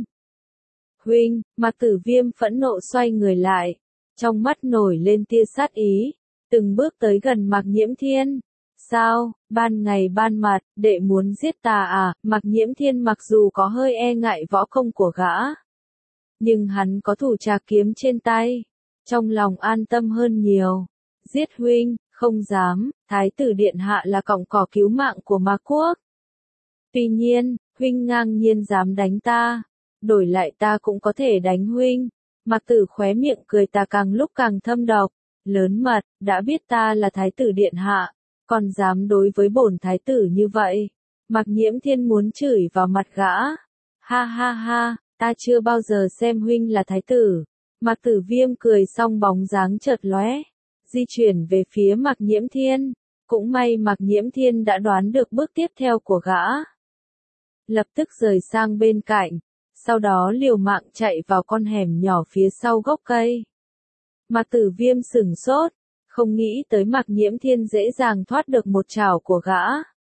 Huynh, Mạc Tử Viêm phẫn nộ xoay người lại, trong mắt nổi lên tia sát ý, từng bước tới gần Mạc Nhiễm Thiên. Sao, ban ngày ban mặt, đệ muốn giết ta à? Mạc Nhiễm Thiên mặc dù có hơi e ngại võ công của gã, nhưng hắn có thủ trà kiếm trên tay, trong lòng an tâm hơn nhiều. Giết huynh, không dám, Thái tử điện hạ là cọng cỏ cứu mạng của Mạc Quốc. Tuy nhiên, huynh ngang nhiên dám đánh ta, đổi lại ta cũng có thể đánh huynh. Mạc Tử khóe miệng cười ta càng lúc càng thâm độc, lớn mật, đã biết ta là Thái tử điện hạ, còn dám đối với bổn thái tử như vậy. Mạc Nhiễm Thiên muốn chửi vào mặt gã. Ha ha ha, ta chưa bao giờ xem huynh là thái tử. Mạc Tử Viêm cười xong bóng dáng chợt lóe, di chuyển về phía Mạc Nhiễm Thiên. Cũng may Mạc Nhiễm Thiên đã đoán được bước tiếp theo của gã, lập tức rời sang bên cạnh, sau đó liều mạng chạy vào con hẻm nhỏ phía sau gốc cây. Mạc Tử Viêm sửng sốt, không nghĩ tới Mạc Nhiễm Thiên dễ dàng thoát được một chảo của gã.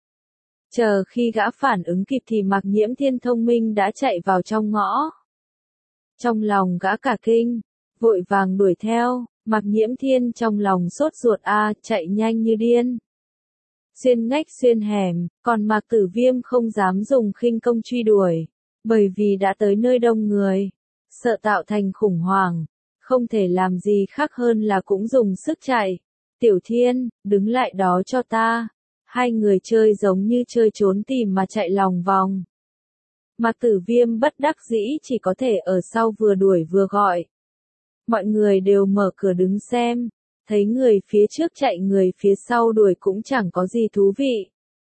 Chờ khi gã phản ứng kịp thì Mạc Nhiễm Thiên thông minh đã chạy vào trong ngõ. Trong lòng gã cả kinh, vội vàng đuổi theo. Mạc Nhiễm Thiên trong lòng sốt ruột a, chạy nhanh như điên. Xuyên ngách xuyên hẻm, còn Mạc Tử Viêm không dám dùng khinh công truy đuổi, bởi vì đã tới nơi đông người, sợ tạo thành khủng hoảng, không thể làm gì khác hơn là cũng dùng sức chạy. Tiểu Thiên, đứng lại đó cho ta. Hai người chơi giống như chơi trốn tìm mà chạy lòng vòng. Mạc Tử Viêm bất đắc dĩ chỉ có thể ở sau vừa đuổi vừa gọi. Mọi người đều mở cửa đứng xem, thấy người phía trước chạy người phía sau đuổi cũng chẳng có gì thú vị.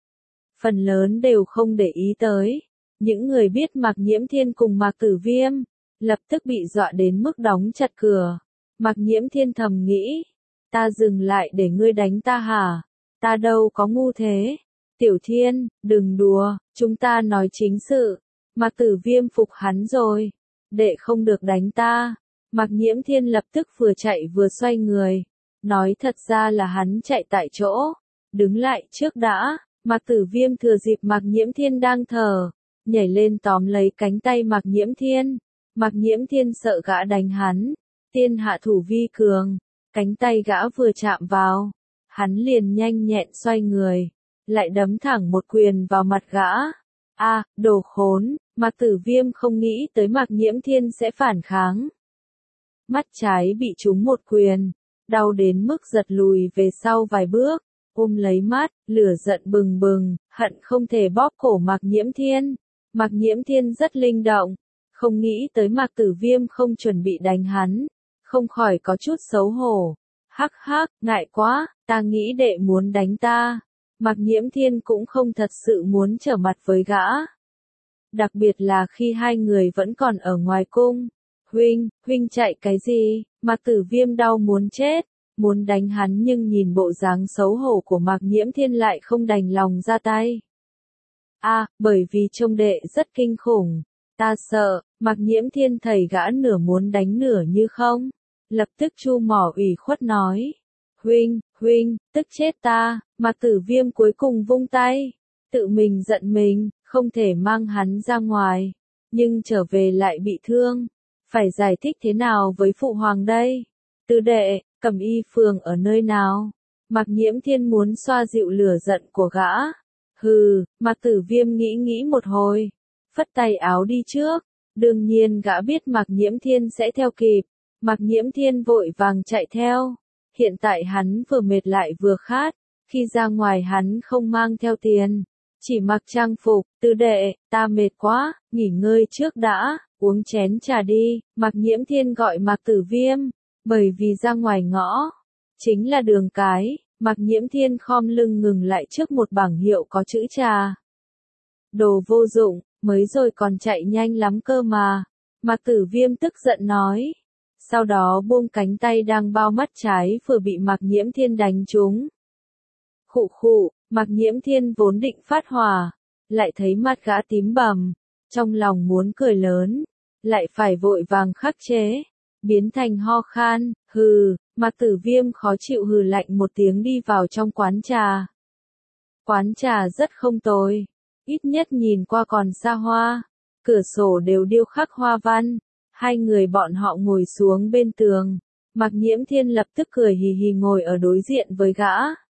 Phần lớn đều không để ý tới. Những người biết Mạc Nhiễm Thiên cùng Mạc Tử Viêm, lập tức bị dọa đến mức đóng chặt cửa. Mạc Nhiễm Thiên thầm nghĩ, ta dừng lại để ngươi đánh ta hả? Ta đâu có ngu thế. Tiểu Thiên, đừng đùa, chúng ta nói chính sự. Mạc Tử Viêm phục hắn rồi, đệ không được đánh ta. Mạc Nhiễm Thiên lập tức vừa chạy vừa xoay người, nói thật ra là hắn chạy tại chỗ. Đứng lại trước đã. Mạc Tử Viêm thừa dịp Mạc Nhiễm Thiên đang thở, nhảy lên tóm lấy cánh tay Mạc Nhiễm Thiên. Mạc Nhiễm Thiên sợ gã đánh hắn, tiên hạ thủ vi cường, cánh tay gã vừa chạm vào, hắn liền nhanh nhẹn xoay người, lại đấm thẳng một quyền vào mặt gã. A, đồ khốn, Mạc Tử Viêm không nghĩ tới Mạc Nhiễm Thiên sẽ phản kháng. Mắt trái bị trúng một quyền, đau đến mức giật lùi về sau vài bước, ôm lấy mắt, lửa giận bừng bừng, hận không thể bóp cổ Mạc Nhiễm Thiên. Mạc Nhiễm Thiên rất linh động, không nghĩ tới Mạc Tử Viêm không chuẩn bị đánh hắn, không khỏi có chút xấu hổ. Hắc hắc, ngại quá, ta nghĩ đệ muốn đánh ta. Mạc Nhiễm Thiên cũng không thật sự muốn trở mặt với gã. Đặc biệt là khi hai người vẫn còn ở ngoài cung. Huynh, huynh chạy cái gì? Mạc Tử Viêm đau muốn chết, muốn đánh hắn nhưng nhìn bộ dáng xấu hổ của Mạc Nhiễm Thiên lại không đành lòng ra tay. À, bởi vì trông đệ rất kinh khủng, ta sợ. Mạc Nhiễm Thiên thầy gã nửa muốn đánh nửa như không, lập tức chu mỏ ủy khuất nói. Huynh, huynh, tức chết ta. Mạc Tử Viêm cuối cùng vung tay, tự mình giận mình, không thể mang hắn ra ngoài, nhưng trở về lại bị thương, phải giải thích thế nào với phụ hoàng đây? Tứ đệ, Cẩm Y phường ở nơi nào? Mạc Nhiễm Thiên muốn xoa dịu lửa giận của gã. Hừ, Mạc Tử Viêm nghĩ nghĩ một hồi, phất tay áo đi trước. Đương nhiên gã biết Mạc Nhiễm Thiên sẽ theo kịp. Mạc Nhiễm Thiên vội vàng chạy theo. Hiện tại hắn vừa mệt lại vừa khát, khi ra ngoài hắn không mang theo tiền, chỉ mặc trang phục. Tứ đệ, ta mệt quá, nghỉ ngơi trước đã, uống chén trà đi. Mạc Nhiễm Thiên gọi Mạc Tử Viêm, bởi vì ra ngoài ngõ, chính là đường cái. Mạc Nhiễm Thiên khom lưng ngừng lại trước một bảng hiệu có chữ trà. Đồ vô dụng, mới rồi còn chạy nhanh lắm cơ mà. Mạc Tử Viêm tức giận nói. Sau đó buông cánh tay đang bao mắt trái vừa bị Mạc Nhiễm Thiên đánh trúng. Khụ khụ, Mạc Nhiễm Thiên vốn định phát hỏa, lại thấy mặt gã tím bầm, trong lòng muốn cười lớn, lại phải vội vàng khắc chế, biến thành ho khan. Hừ. Mạc Tử Viêm khó chịu hừ lạnh một tiếng đi vào trong quán trà. Quán trà rất không tồi, ít nhất nhìn qua còn xa hoa, cửa sổ đều điêu khắc hoa văn. Hai người bọn họ ngồi xuống bên tường, Mạc Nhiễm Thiên lập tức cười hì hì ngồi ở đối diện với gã.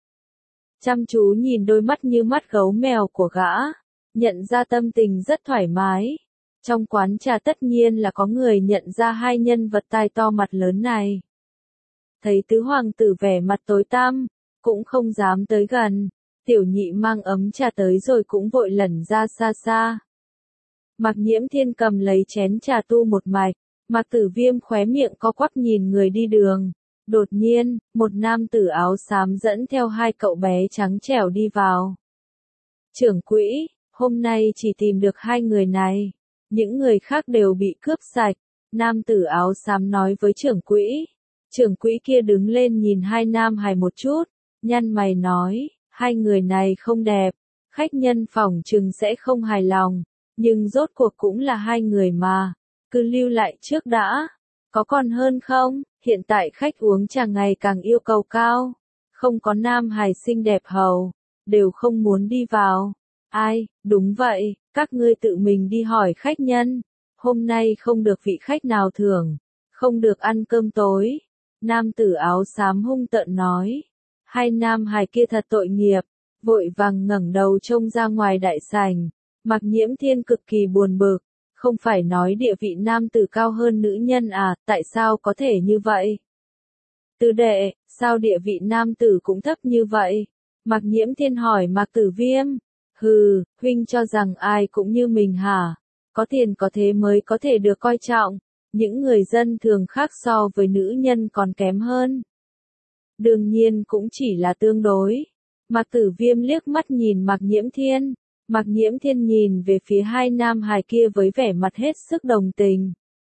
Chăm chú nhìn đôi mắt như mắt gấu mèo của gã, nhận ra tâm tình rất thoải mái. Trong quán trà tất nhiên là có người nhận ra hai nhân vật tai to mặt lớn này. Thấy tứ hoàng tử vẻ mặt tối tăm, cũng không dám tới gần. Tiểu nhị mang ấm trà tới rồi cũng vội lẩn ra xa xa. Mạc Nhiễm Thiên cầm lấy chén trà tu một mạch. Mạc Tử Viêm khóe miệng co quắp nhìn người đi đường. Đột nhiên, một nam tử áo xám dẫn theo hai cậu bé trắng trẻo đi vào. Trưởng quỹ, hôm nay chỉ tìm được hai người này, những người khác đều bị cướp sạch. Nam tử áo xám nói với trưởng quỹ. Trưởng quỹ kia đứng lên nhìn hai nam hài một chút, nhăn mày nói, hai người này không đẹp, khách nhân phỏng chừng sẽ không hài lòng, nhưng rốt cuộc cũng là hai người mà, cứ lưu lại trước đã, có còn hơn không? Hiện tại khách uống trà ngày càng yêu cầu cao, không có nam hài xinh đẹp hầu, đều không muốn đi vào. Ai, đúng vậy, các ngươi tự mình đi hỏi khách nhân, hôm nay không được vị khách nào thưởng, không được ăn cơm tối. Nam tử áo xám hung tợn nói. Hai nam hài kia thật tội nghiệp, vội vàng ngẩng đầu trông ra ngoài đại sảnh. Mạc Nhiễm Thiên cực kỳ buồn bực, không phải nói địa vị nam tử cao hơn nữ nhân à, tại sao có thể như vậy? Tứ đệ, sao địa vị nam tử cũng thấp như vậy? Mạc Nhiễm Thiên hỏi Mạc Tử Viêm. Hừ, huynh cho rằng ai cũng như mình hả? Có tiền có thế mới có thể được coi trọng. Những người dân thường khác so với nữ nhân còn kém hơn. Đương nhiên cũng chỉ là tương đối. Mạc Tử Viêm liếc mắt nhìn Mạc Nhiễm Thiên. Mạc Nhiễm Thiên nhìn về phía hai nam hài kia với vẻ mặt hết sức đồng tình.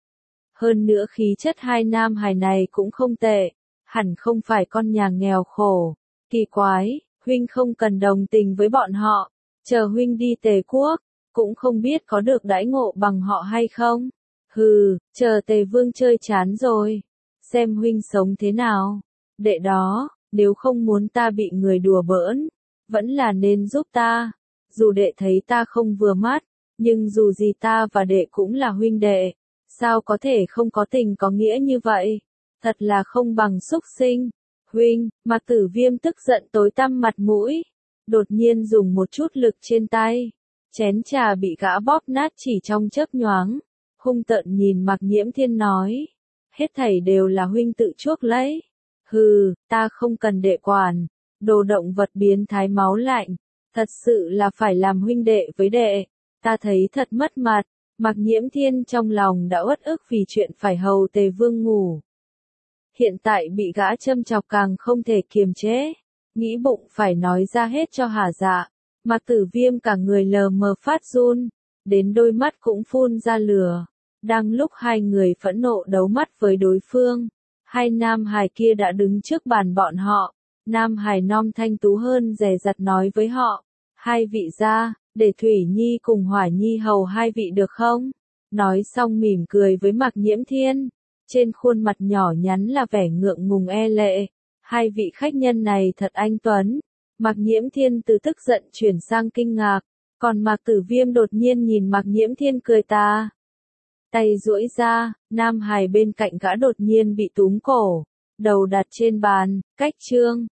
Hơn nữa khí chất hai nam hài này cũng không tệ, hẳn không phải con nhà nghèo khổ. Kỳ quái, huynh không cần đồng tình với bọn họ, chờ huynh đi Tề Quốc, cũng không biết có được đãi ngộ bằng họ hay không. Hừ, chờ Tề Vương chơi chán rồi, xem huynh sống thế nào. Đệ đó, nếu không muốn ta bị người đùa bỡn, vẫn là nên giúp ta. Dù đệ thấy ta không vừa mắt, nhưng dù gì ta và đệ cũng là huynh đệ, sao có thể không có tình có nghĩa như vậy? Thật là không bằng xúc sinh. Huynh, Mạc Tử Viêm tức giận tối tăm mặt mũi, đột nhiên dùng một chút lực trên tay, chén trà bị gã bóp nát chỉ trong chớp nhoáng. Hung tợn nhìn Mạc Nhiễm Thiên nói, hết thảy đều là huynh tự chuốc lấy. Hừ, ta không cần đệ quản, đồ động vật biến thái máu lạnh, thật sự là phải làm huynh đệ với đệ, ta thấy thật mất mặt. Mạc Nhiễm Thiên trong lòng đã uất ức vì chuyện phải hầu Tề Vương ngủ. Hiện tại bị gã châm chọc càng không thể kiềm chế, nghĩ bụng phải nói ra hết cho hả dạ. Mạc Tử Viêm cả người lờ mờ phát run, đến đôi mắt cũng phun ra lửa. Đang lúc hai người phẫn nộ đấu mắt với đối phương, hai nam hài kia đã đứng trước bàn bọn họ. Nam hài non thanh tú hơn dè dặt nói với họ, hai vị gia, để Thủy Nhi cùng Hỏa Nhi hầu hai vị được không? Nói xong mỉm cười với Mạc Nhiễm Thiên, trên khuôn mặt nhỏ nhắn là vẻ ngượng ngùng e lệ. Hai vị khách nhân này thật anh tuấn. Mạc Nhiễm Thiên từ tức giận chuyển sang kinh ngạc, còn Mạc Tử Viêm đột nhiên nhìn Mạc Nhiễm Thiên cười ta. Tay duỗi ra, nam hài bên cạnh gã đột nhiên bị túm cổ, đầu đặt trên bàn, cách chương.